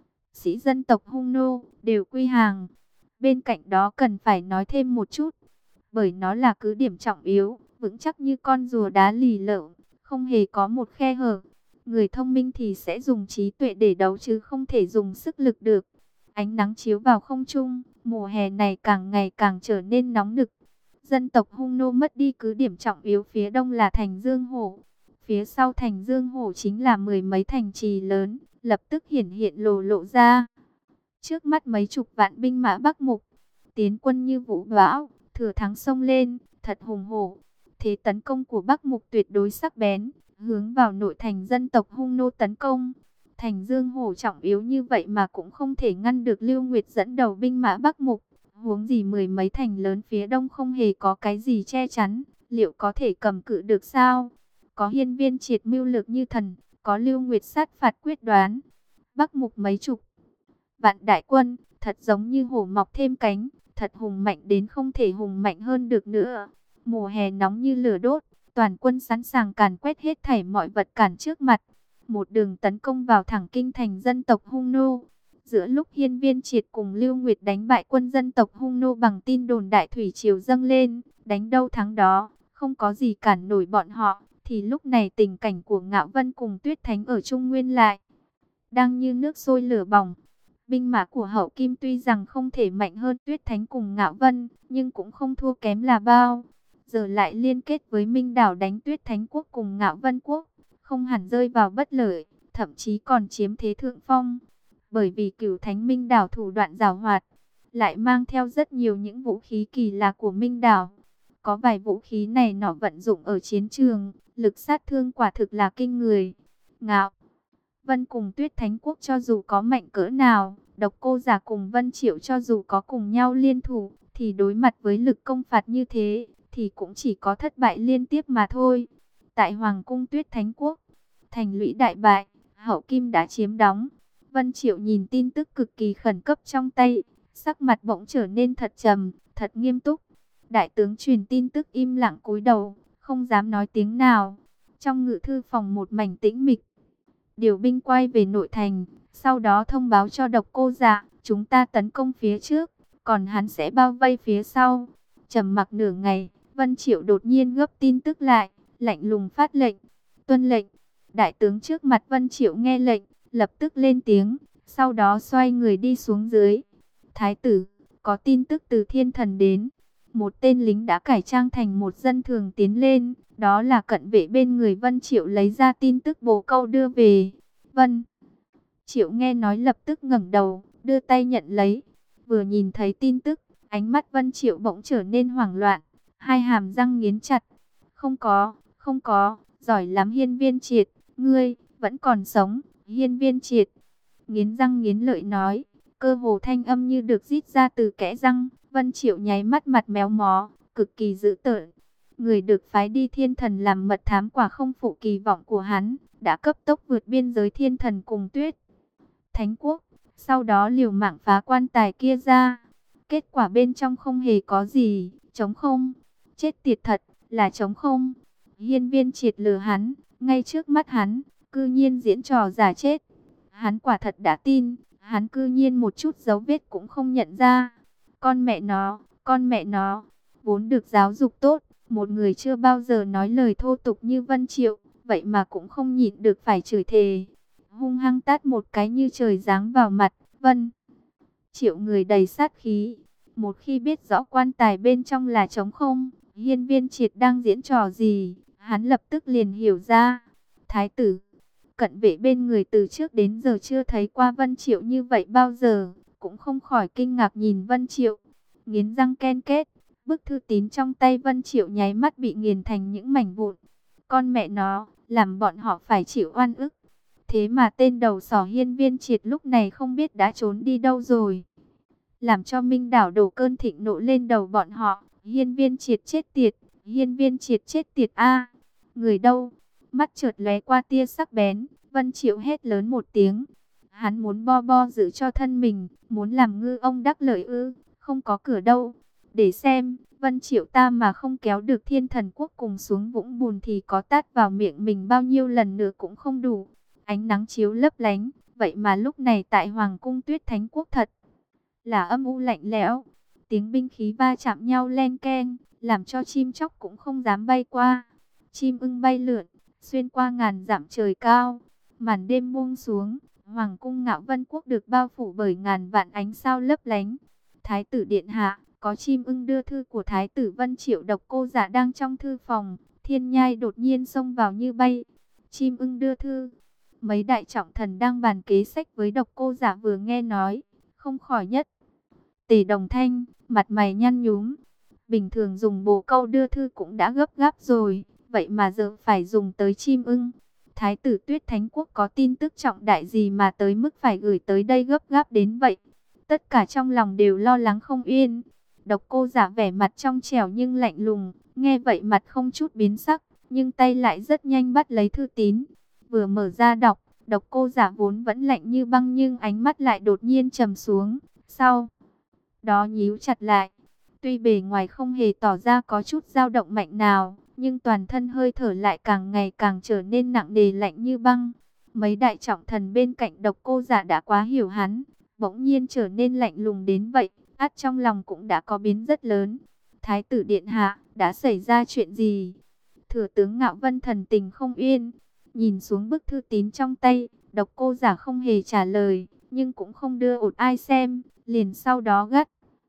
sĩ dân tộc Hung nô đều quy hàng. Bên cạnh đó cần phải nói thêm một chút, bởi nó là cứ điểm trọng yếu, vững chắc như con rùa đá lì lợm, không hề có một khe hở. Người thông minh thì sẽ dùng trí tuệ để đấu chứ không thể dùng sức lực được. Ánh nắng chiếu vào không trung, mùa hè này càng ngày càng trở nên nóng nực. Dân tộc Hung nô mất đi cứ điểm trọng yếu phía đông là thành Dương Hổ. Phía sau thành Dương Hổ chính là mười mấy thành trì lớn, lập tức hiển hiện lộ ra. Trước mắt mấy chục vạn binh mã Bắc Mục, tiến quân như vũ bão, thừa thắng xông lên, thật hùng hổ. Thế tấn công của Bắc Mục tuyệt đối sắc bén, hướng vào nội thành dân tộc Hung nô tấn công. Thành Dương Hổ trọng yếu như vậy mà cũng không thể ngăn được Lưu Nguyệt dẫn đầu binh mã Bắc Mục. Huống gì mười mấy thành lớn phía đông không hề có cái gì che chắn, liệu có thể cầm cự được sao? Có Hiên Viên Triệt mưu lược như thần, có Lưu Nguyệt sát phạt quyết đoán. Bắc Mục mấy chục vạn đại quân, thật giống như hổ mọc thêm cánh, thật hùng mạnh đến không thể hùng mạnh hơn được nữa. Mùa hè nóng như lửa đốt, toàn quân sẵn sàng càn quét hết thảy mọi vật cản trước mặt. Một đường tấn công vào thẳng kinh thành dân tộc Hung nô. Giữa lúc Hiên Viên Triệt cùng Lưu Nguyệt đánh bại quân dân tộc Hung nô bằng tin đồn đại thủy triều dâng lên, đánh đâu thắng đó, không có gì cản nổi bọn họ, thì lúc này tình cảnh của Ngạo Vân cùng Tuyết Thánh ở Trung Nguyên lại đang như nước sôi lửa bỏng. Binh mã của Hậu Kim tuy rằng không thể mạnh hơn Tuyết Thánh cùng Ngạo Vân, nhưng cũng không thua kém là bao. Giờ lại liên kết với Minh Đảo đánh Tuyết Thánh quốc cùng Ngạo Vân quốc, không hẳn rơi vào bất lợi, thậm chí còn chiếm thế thượng phong. Bởi vì Cửu Thánh Minh Đảo thủ đoạn giàu hoạt, lại mang theo rất nhiều những vũ khí kỳ lạ của Minh Đảo. Có vài vũ khí này nọ vận dụng ở chiến trường, lực sát thương quả thực là kinh người. Ngạo Vân cùng Tuyết Thánh quốc cho dù có mạnh cỡ nào, Độc Cô Giả cùng Vân Triệu cho dù có cùng nhau liên thủ, thì đối mặt với lực công phạt như thế, thì cũng chỉ có thất bại liên tiếp mà thôi. Tại Hoàng cung Tuyết Thánh quốc, thành lũy đại bại, Hậu Kim đã chiếm đóng. Vân Triệu nhìn tin tức cực kỳ khẩn cấp trong tay, sắc mặt bỗng trở nên thật trầm, thật nghiêm túc. Đại tướng truyền tin tức im lặng cúi đầu, không dám nói tiếng nào. Trong ngự thư phòng một mảnh tĩnh mịch, điều binh quay về nội thành, sau đó thông báo cho Độc Cô Dạ, chúng ta tấn công phía trước, còn hắn sẽ bao vây phía sau. Trầm mặc nửa ngày, Vân Triệu đột nhiên gấp tin tức lại, lạnh lùng phát lệnh, tuân lệnh. Đại tướng trước mặt Vân Triệu nghe lệnh, lập tức lên tiếng, sau đó xoay người đi xuống dưới. Thái tử, có tin tức từ Thiên Thần đến. Một tên lính đã cải trang thành một dân thường tiến lên, đó là cận vệ bên người Vân Triệu lấy ra tin tức bồ câu đưa về. Vân Triệu nghe nói lập tức ngẩng đầu, đưa tay nhận lấy. Vừa nhìn thấy tin tức, ánh mắt Vân Triệu bỗng trở nên hoảng loạn, hai hàm răng nghiến chặt. Không có, giỏi lắm Hiên Viên Triệt, ngươi vẫn còn sống. Hiên Viên Triệt nghiến răng nghiến lợi nói, cơ hồ thanh âm như được rít ra từ kẽ răng. Vân Triệu nháy mắt mặt méo mó, cực kỳ dữ tợn. Người được phái đi Thiên Thần làm mật thám quả không phụ kỳ vọng của hắn, đã cấp tốc vượt biên giới Thiên Thần cùng Tuyết Thánh quốc, sau đó liều mạng phá quan tài kia ra. Kết quả bên trong không hề có gì, trống không. Chết tiệt thật, là trống không. Hiên Viên Triệt lừa hắn, ngay trước mắt hắn, cư nhiên diễn trò giả chết. Hắn quả thật đã tin, hắn cư nhiên một chút dấu vết cũng không nhận ra. Con mẹ nó, vốn được giáo dục tốt, một người chưa bao giờ nói lời thô tục như Vân Triệu, vậy mà cũng không nhịn được phải chửi thề. Hung hăng tát một cái như trời giáng vào mặt. Vân Triệu người đầy sát khí, một khi biết rõ quan tài bên trong là trống không, Hiên Viên Triệt đang diễn trò gì, hắn lập tức liền hiểu ra. Thái tử, cận vệ bên người từ trước đến giờ chưa thấy qua Vân Triệu như vậy bao giờ, cũng không khỏi kinh ngạc nhìn Vân Triệu, nghiến răng ken kết. Bức thư tín trong tay Vân Triệu nháy mắt bị nghiền thành những mảnh vụn. Con mẹ nó, làm bọn họ phải chịu oan ức. Thế mà tên đầu sỏ Hiên Viên Triệt lúc này không biết đã trốn đi đâu rồi. Làm cho Minh Đảo đổ cơn thịnh nộ lên đầu bọn họ. Hiên Viên Triệt chết tiệt, Hiên Viên Triệt chết tiệt a. Người đâu? Mắt chợt lóe qua tia sắc bén, Vân Triệu hét lớn một tiếng. Hắn muốn bo giữ cho thân mình, muốn làm ngư ông đắc lợi ư? Không có cửa đâu. Để xem, Vân Triệu ta mà không kéo được Thiên Thần Quốc cùng xuống vũng bùn thì có tát vào miệng mình bao nhiêu lần nữa cũng không đủ. Ánh nắng chiếu lấp lánh, vậy mà lúc này tại Hoàng cung Tuyết Thánh Quốc thật là âm u lạnh lẽo. Tiếng binh khí va chạm nhau len keng, làm cho chim chóc cũng không dám bay qua. Chim ưng bay lượn, xuyên qua ngàn dặm trời cao. Màn đêm buông xuống, Hoàng cung Ngạo Vân Quốc được bao phủ bởi ngàn vạn ánh sao lấp lánh. Thái tử điện hạ, có chim ưng đưa thư của Thái tử Vân Triệu. Độc Cô Giả đang trong thư phòng, Thiên Nhai đột nhiên xông vào như bay. Chim ưng đưa thư. Mấy đại trọng thần đang bàn kế sách với Độc Cô Giả vừa nghe nói, không khỏi nhất tề đồng thanh, mặt mày nhăn nhúm. Bình thường dùng bồ câu đưa thư cũng đã gấp gáp rồi, vậy mà giờ phải dùng tới chim ưng. Thái tử Tuyết Thánh Quốc có tin tức trọng đại gì mà tới mức phải gửi tới đây gấp gáp đến vậy? Tất cả trong lòng đều lo lắng không yên. Độc Cô Giả vẻ mặt trong trẻo nhưng lạnh lùng, nghe vậy mặt không chút biến sắc, nhưng tay lại rất nhanh bắt lấy thư tín. Vừa mở ra đọc, Độc Cô Giả vốn vẫn lạnh như băng nhưng ánh mắt lại đột nhiên trầm xuống, sau đó nhíu chặt lại. Tuy bề ngoài không hề tỏ ra có chút dao động mạnh nào, nhưng toàn thân hơi thở lại càng ngày càng trở nên nặng nề lạnh như băng. Mấy đại trọng thần bên cạnh Độc Cô Giả đã quá hiểu hắn, bỗng nhiên trở nên lạnh lùng đến vậy, ắt trong lòng cũng đã có biến rất lớn. Thái tử điện hạ, đã xảy ra chuyện gì? Thừa tướng Ngạo Vân thần tình không yên, nhìn xuống bức thư tín trong tay. Độc Cô Giả không hề trả lời, nhưng cũng không đưa ột ai xem, liền sau đó gắt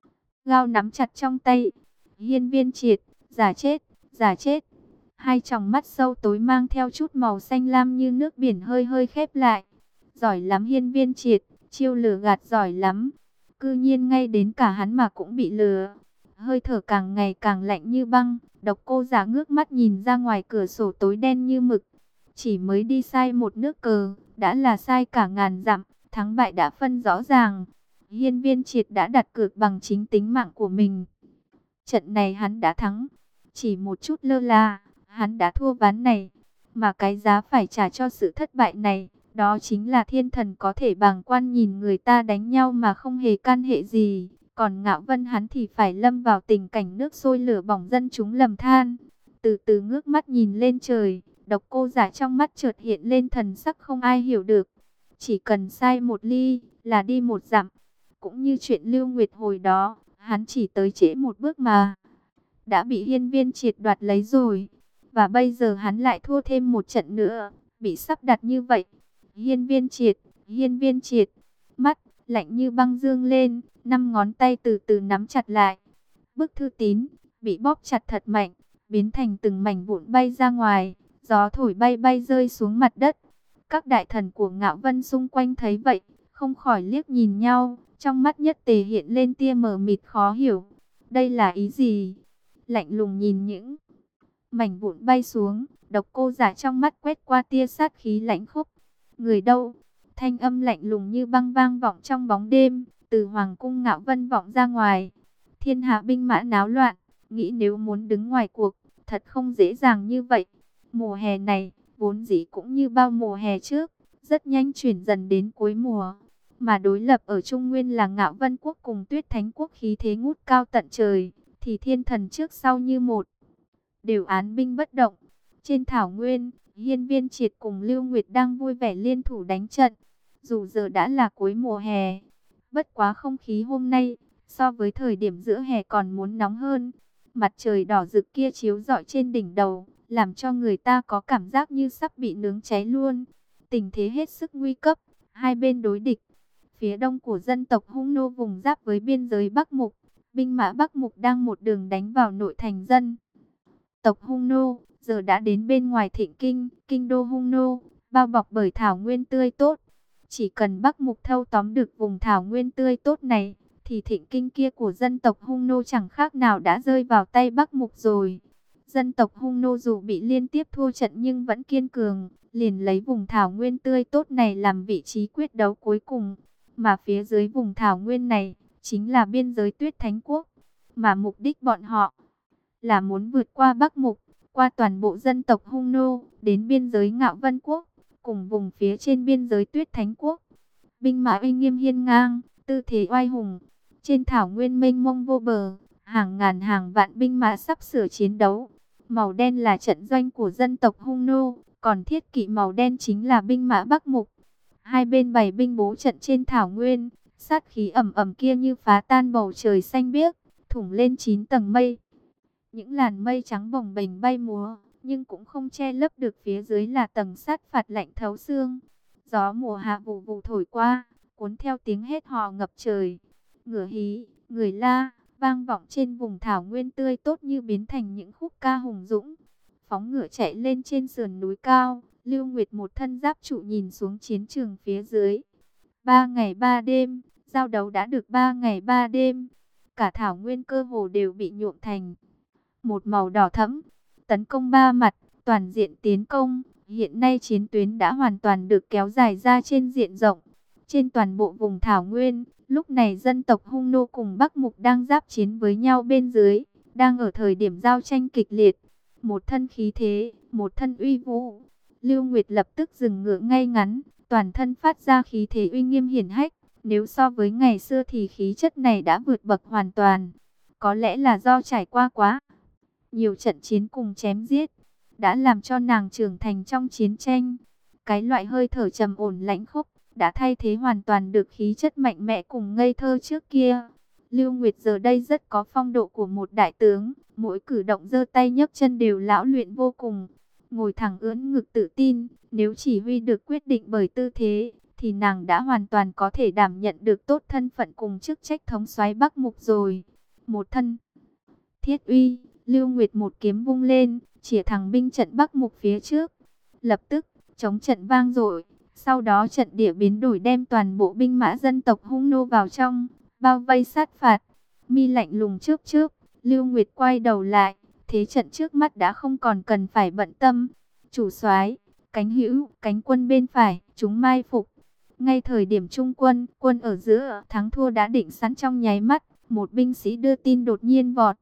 gao nắm chặt trong tay. Hiên Viên Triệt, giả chết, giả chết. Hai tròng mắt sâu tối mang theo chút màu xanh lam như nước biển hơi hơi khép lại. Giỏi lắm Hiên Viên Triệt, chiêu lừa gạt giỏi lắm. Cư nhiên ngay đến cả hắn mà cũng bị lừa. Hơi thở càng ngày càng lạnh như băng. Độc Cô Giả ngước mắt nhìn ra ngoài cửa sổ tối đen như mực. Chỉ mới đi sai một nước cờ, đã là sai cả ngàn dặm, thắng bại đã phân rõ ràng. Hiên Viên Triệt đã đặt cược bằng chính tính mạng của mình. Trận này hắn đã thắng, chỉ một chút lơ là, hắn đã thua ván này. Mà cái giá phải trả cho sự thất bại này, đó chính là thiên thần có thể bàng quan nhìn người ta đánh nhau mà không hề can hệ gì. Còn Ngạo Vân hắn thì phải lâm vào tình cảnh nước sôi lửa bỏng dân chúng lầm than. Từ từ ngước mắt nhìn lên trời, Độc Cô Giả trong mắt chợt hiện lên thần sắc không ai hiểu được. Chỉ cần sai một ly, là đi một dặm. Cũng như chuyện Lưu Nguyệt hồi đó, hắn chỉ tới trễ một bước mà đã bị Hiên Viên Triệt đoạt lấy rồi. Và bây giờ hắn lại thua thêm một trận nữa, bị sắp đặt như vậy. Hiên Viên Triệt, Hiên Viên Triệt, mắt lạnh như băng dương lên, 5 ngón tay từ từ nắm chặt lại. Bức thư tín bị bóp chặt thật mạnh, biến thành từng mảnh vụn bay ra ngoài, gió thổi bay bay rơi xuống mặt đất. Các đại thần của Ngạo Vân xung quanh thấy vậy, không khỏi liếc nhìn nhau, trong mắt nhất tề hiện lên tia mờ mịt khó hiểu. Đây là ý gì? Lạnh lùng nhìn những mảnh vụn bay xuống, Độc Cô Giả trong mắt quét qua tia sát khí lãnh khốc. Người đâu? Thanh âm lạnh lùng như băng vang vọng trong bóng đêm, từ Hoàng cung Ngạo Vân vọng ra ngoài. Thiên hạ binh mã náo loạn, nghĩ nếu muốn đứng ngoài cuộc, thật không dễ dàng như vậy. Mùa hè này, vốn dĩ cũng như bao mùa hè trước, rất nhanh chuyển dần đến cuối mùa. Mà đối lập ở Trung Nguyên là Ngạo Vân Quốc cùng Tuyết Thánh Quốc khí thế ngút cao tận trời, thì thiên thần trước sau như một, đều án binh bất động. Trên thảo nguyên, Hiên Viên Triệt cùng Lưu Nguyệt đang vui vẻ liên thủ đánh trận. Dù giờ đã là cuối mùa hè, bất quá không khí hôm nay, so với thời điểm giữa hè còn muốn nóng hơn. Mặt trời đỏ rực kia chiếu rọi trên đỉnh đầu, làm cho người ta có cảm giác như sắp bị nướng cháy luôn. Tình thế hết sức nguy cấp, hai bên đối địch. Phía đông của dân tộc Hung Nô vùng giáp với biên giới Bắc Mục, binh mã Bắc Mục đang một đường đánh vào nội thành dân tộc Hung Nô, giờ đã đến bên ngoài Thịnh Kinh, kinh đô Hung Nô, bao bọc bởi thảo nguyên tươi tốt. Chỉ cần Bắc Mục thâu tóm được vùng thảo nguyên tươi tốt này, thì Thịnh Kinh kia của dân tộc Hung Nô chẳng khác nào đã rơi vào tay Bắc Mục rồi. Dân tộc Hung Nô dù bị liên tiếp thua trận nhưng vẫn kiên cường, liền lấy vùng thảo nguyên tươi tốt này làm vị trí quyết đấu cuối cùng. Mà phía dưới vùng thảo nguyên này, chính là biên giới Tuyết Thánh Quốc. Mà mục đích bọn họ là muốn vượt qua Bắc Mục, qua toàn bộ dân tộc Hung Nô, đến biên giới Ngạo Vân Quốc, cùng vùng phía trên biên giới Tuyết Thánh Quốc. Binh mã uy nghiêm hiên ngang, tư thế oai hùng, trên thảo nguyên mênh mông vô bờ, hàng ngàn hàng vạn binh mã sắp sửa chiến đấu. Màu đen là trận doanh của dân tộc Hung Nô, còn thiết kỵ màu đen chính là binh mã Bắc Mục. Hai bên bày binh bố trận trên thảo nguyên, sát khí ầm ầm kia như phá tan bầu trời xanh biếc, thủng lên 9 tầng mây. Những làn mây trắng bồng bềnh bay múa, nhưng cũng không che lấp được phía dưới là tầng sát phạt lạnh thấu xương. Gió mùa hạ vù vù thổi qua, cuốn theo tiếng hét hò ngập trời. Ngựa hí, người la, vang vọng trên vùng thảo nguyên tươi tốt như biến thành những khúc ca hùng dũng. Phóng ngựa chạy lên trên sườn núi cao, Lưu Nguyệt một thân giáp trụ nhìn xuống chiến trường phía dưới. 3 ngày 3 đêm, giao đấu đã được 3 ngày 3 đêm. Cả thảo nguyên cơ hồ đều bị nhuộm thành một màu đỏ thẫm. Tấn công ba mặt, toàn diện tiến công. Hiện nay chiến tuyến đã hoàn toàn được kéo dài ra trên diện rộng. Trên toàn bộ vùng thảo nguyên, lúc này dân tộc Hung Nô cùng Bắc Mục đang giáp chiến với nhau bên dưới, đang ở thời điểm giao tranh kịch liệt. Một thân khí thế, một thân uy vũ. Lưu Nguyệt lập tức dừng ngựa ngay ngắn, toàn thân phát ra khí thế uy nghiêm hiển hách. Nếu so với ngày xưa thì khí chất này đã vượt bậc hoàn toàn. Có lẽ là do trải qua quá nhiều trận chiến cùng chém giết, đã làm cho nàng trưởng thành trong chiến tranh. Cái loại hơi thở trầm ổn lãnh khốc đã thay thế hoàn toàn được khí chất mạnh mẽ cùng ngây thơ trước kia. Lưu Nguyệt giờ đây rất có phong độ của một đại tướng, mỗi cử động giơ tay nhấc chân đều lão luyện vô cùng. Ngồi thẳng ưỡn ngực tự tin, nếu chỉ huy được quyết định bởi tư thế, thì nàng đã hoàn toàn có thể đảm nhận được tốt thân phận cùng chức trách thống soái Bắc Mục rồi. Một thân thiết uy, Lưu Nguyệt một kiếm vung lên, chĩa thẳng binh trận Bắc Mục phía trước. Lập tức, chống trận vang dội, sau đó trận địa biến đổi đem toàn bộ binh mã dân tộc Hung Nô vào trong, bao vây sát phạt. Mi lạnh lùng trước, Lưu Nguyệt quay đầu lại, thế trận trước mắt đã không còn cần phải bận tâm. Chủ soái, cánh hữu, cánh quân bên phải, chúng mai phục. Ngay thời điểm trung quân, quân ở giữa, thắng thua đã định sẵn trong nháy mắt, một binh sĩ đưa tin đột nhiên vọt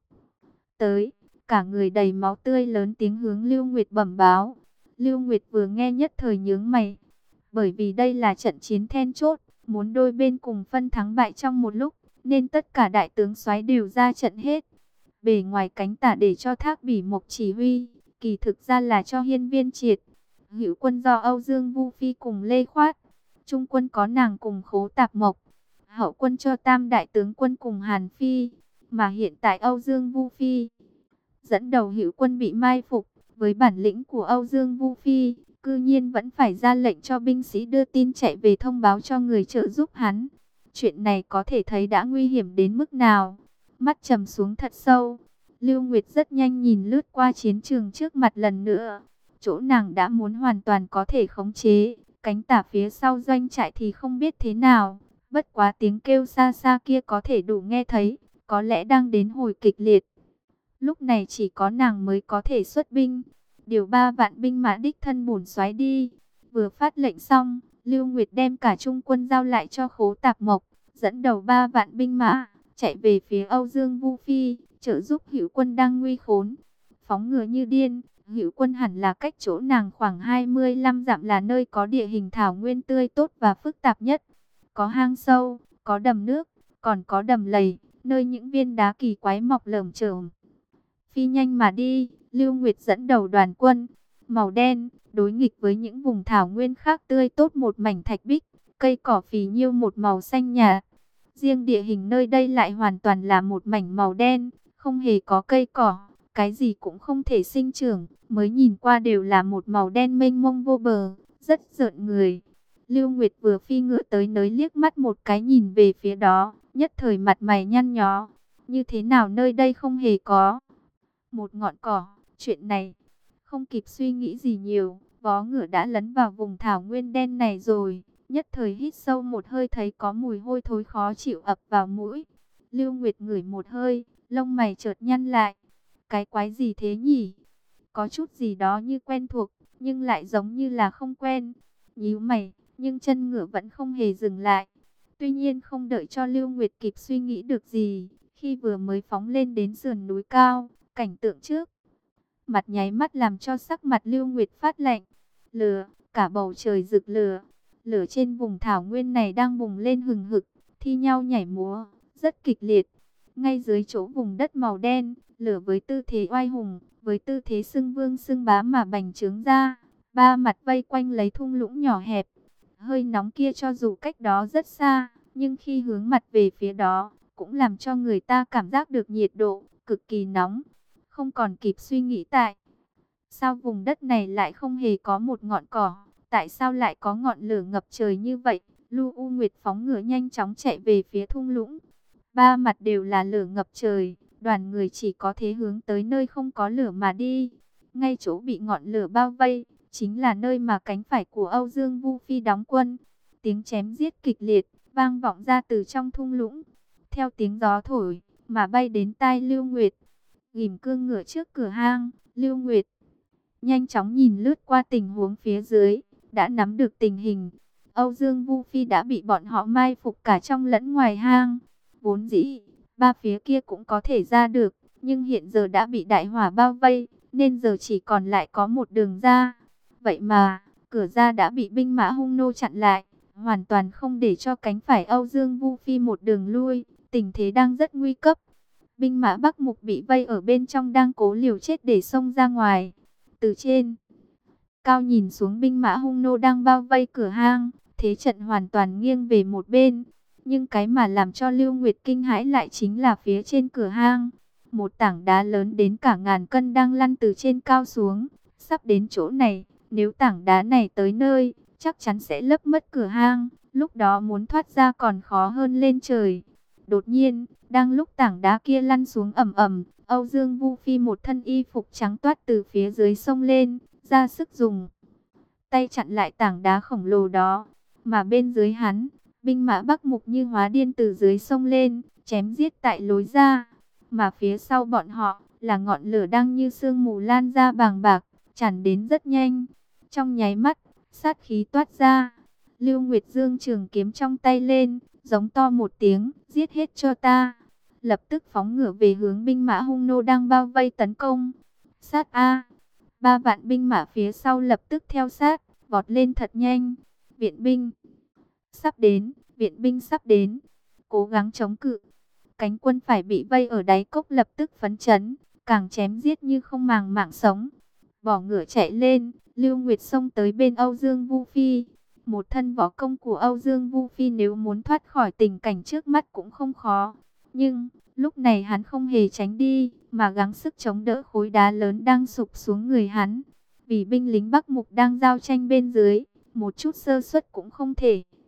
tới, cả người đầy máu tươi lớn tiếng hướng Lưu Nguyệt bẩm báo. Lưu Nguyệt vừa nghe nhất thời nhướng mày, bởi vì đây là trận chiến then chốt, muốn đôi bên cùng phân thắng bại trong một lúc, nên tất cả đại tướng soái đều ra trận hết. Bề ngoài cánh tả để cho Thác Bỉ Mộc chỉ huy, kỳ thực ra là cho Hiên Viên Triệt. Hữu quân do Âu Dương Vu Phi cùng Lê Khoát, trung quân có nàng cùng Khố Tạp Mộc, hậu quân cho Tam đại tướng quân cùng Hàn Phi, mà hiện tại Âu Dương Vu Phi dẫn đầu hữu quân bị mai phục. Với bản lĩnh của Âu Dương Vu Phi, cư nhiên vẫn phải ra lệnh cho binh sĩ đưa tin chạy về thông báo cho người trợ giúp hắn. Chuyện này có thể thấy đã nguy hiểm đến mức nào. Mắt trầm xuống thật sâu, Lưu Nguyệt rất nhanh nhìn lướt qua chiến trường trước mặt lần nữa. Chỗ nàng đã muốn hoàn toàn có thể khống chế, cánh tả phía sau doanh trại thì không biết thế nào. Bất quá tiếng kêu xa xa kia có thể đủ nghe thấy, có lẽ đang đến hồi kịch liệt. Lúc này chỉ có nàng mới có thể xuất binh, điều 3 vạn binh mã đích thân bổn soái đi. Vừa phát lệnh xong, Lưu Nguyệt đem cả trung quân giao lại cho Khố Tạp Mộc, dẫn đầu 3 vạn binh mã chạy về phía Âu Dương Vu Phi, trợ giúp hữu quân đang nguy khốn. Phóng ngựa như điên, hữu quân hẳn là cách chỗ nàng khoảng 25 dặm, là nơi có địa hình thảo nguyên tươi tốt và phức tạp nhất. Có hang sâu, có đầm nước, còn có đầm lầy, nơi những viên đá kỳ quái mọc lởm chởm. Phi nhanh mà đi, Lưu Nguyệt dẫn đầu đoàn quân, màu đen, đối nghịch với những vùng thảo nguyên khác tươi tốt một mảnh thạch bích, cây cỏ phì nhiêu một màu xanh nhạt. Riêng địa hình nơi đây lại hoàn toàn là một mảnh màu đen, không hề có cây cỏ, cái gì cũng không thể sinh trưởng, mới nhìn qua đều là một màu đen mênh mông vô bờ, rất rợn người. Lưu Nguyệt vừa phi ngựa tới nơi liếc mắt một cái nhìn về phía đó, nhất thời mặt mày nhăn nhó. Như thế nào nơi đây không hề có một ngọn cỏ? Chuyện này, không kịp suy nghĩ gì nhiều, vó ngựa đã lấn vào vùng thảo nguyên đen này rồi. Nhất thời hít sâu một hơi thấy có mùi hôi thối khó chịu ập vào mũi. Lưu Nguyệt ngửi một hơi, lông mày chợt nhăn lại. Cái quái gì thế nhỉ? Có chút gì đó như quen thuộc, nhưng lại giống như là không quen. Nhíu mày, nhưng chân ngựa vẫn không hề dừng lại. Tuy nhiên không đợi cho Lưu Nguyệt kịp suy nghĩ được gì, khi vừa mới phóng lên đến sườn núi cao, cảnh tượng trước mặt nháy mắt làm cho sắc mặt Lưu Nguyệt phát lạnh. Lửa, cả bầu trời rực lửa. Lửa trên vùng thảo nguyên này đang bùng lên hừng hực, thi nhau nhảy múa, rất kịch liệt. Ngay dưới chỗ vùng đất màu đen, lửa với tư thế oai hùng, với tư thế xưng vương xưng bá mà bành trướng ra, ba mặt vây quanh lấy thung lũng nhỏ hẹp. Hơi nóng kia cho dù cách đó rất xa, nhưng khi hướng mặt về phía đó, cũng làm cho người ta cảm giác được nhiệt độ cực kỳ nóng. Không còn kịp suy nghĩ tại sao vùng đất này lại không hề có một ngọn cỏ, tại sao lại có ngọn lửa ngập trời như vậy. Lu U Nguyệt phóng ngựa nhanh chóng chạy về phía thung lũng. Ba mặt đều là lửa ngập trời, đoàn người chỉ có thể hướng tới nơi không có lửa mà đi. Ngay chỗ bị ngọn lửa bao vây, chính là nơi mà cánh phải của Âu Dương Vu Phi đóng quân. Tiếng chém giết kịch liệt, vang vọng ra từ trong thung lũng. Theo tiếng gió thổi, mà bay đến tai Lưu Nguyệt. Ghim cương ngựa trước cửa hang, Lưu Nguyệt nhanh chóng nhìn lướt qua tình huống phía dưới, đã nắm được tình hình. Âu Dương Vu Phi đã bị bọn họ mai phục cả trong lẫn ngoài hang. Vốn dĩ, ba phía kia cũng có thể ra được, nhưng hiện giờ đã bị đại hỏa bao vây, nên giờ chỉ còn lại có một đường ra. Vậy mà, cửa ra đã bị binh mã hung nô chặn lại, hoàn toàn không để cho cánh phải Âu Dương Vu Phi một đường lui, tình thế đang rất nguy cấp. Binh mã Bắc Mục bị vây ở bên trong đang cố liều chết để xông ra ngoài. Từ trên cao nhìn xuống binh mã hung nô đang bao vây cửa hang, thế trận hoàn toàn nghiêng về một bên. Nhưng cái mà làm cho Lưu Nguyệt kinh hãi lại chính là phía trên cửa hang. Một tảng đá lớn đến cả ngàn cân đang lăn từ trên cao xuống. Sắp đến chỗ này, nếu tảng đá này tới nơi, chắc chắn sẽ lấp mất cửa hang. Lúc đó muốn thoát ra còn khó hơn lên trời. Đột nhiên, đang lúc tảng đá kia lăn xuống ầm ầm, Âu Dương Vu Phi một thân y phục trắng toát từ phía dưới sông lên, ra sức dùng tay chặn lại tảng đá khổng lồ đó. Mà bên dưới hắn, binh mã Bắc Mục như hóa điên từ dưới sông lên, chém giết tại lối ra. Mà phía sau bọn họ là ngọn lửa đang như sương mù lan ra bàng bạc, tràn đến rất nhanh. Trong nháy mắt, sát khí toát ra. Lưu Nguyệt Dương trường kiếm trong tay lên, giống to một tiếng, giết hết cho ta. Lập tức phóng ngựa về hướng binh mã hung nô đang bao vây tấn công. Sát A! 3 vạn binh mã phía sau lập tức theo sát, vọt lên thật nhanh. Viện binh sắp đến, viện binh sắp đến. Cố gắng chống cự. Cánh quân phải bị vây ở đáy cốc lập tức phấn chấn, càng chém giết như không màng mạng sống. Bỏ ngựa chạy lên, Lưu Nguyệt xông tới bên Âu Dương Vu Phi. Một thân võ công của Âu Dương Vu Phi nếu muốn thoát khỏi tình cảnh trước mắt cũng không khó. Nhưng, lúc này hắn không hề tránh đi, mà gắng sức chống đỡ khối đá lớn đang sụp xuống người hắn. Vì binh lính Bắc Mục đang giao tranh bên dưới, một chút sơ suất cũng không thể.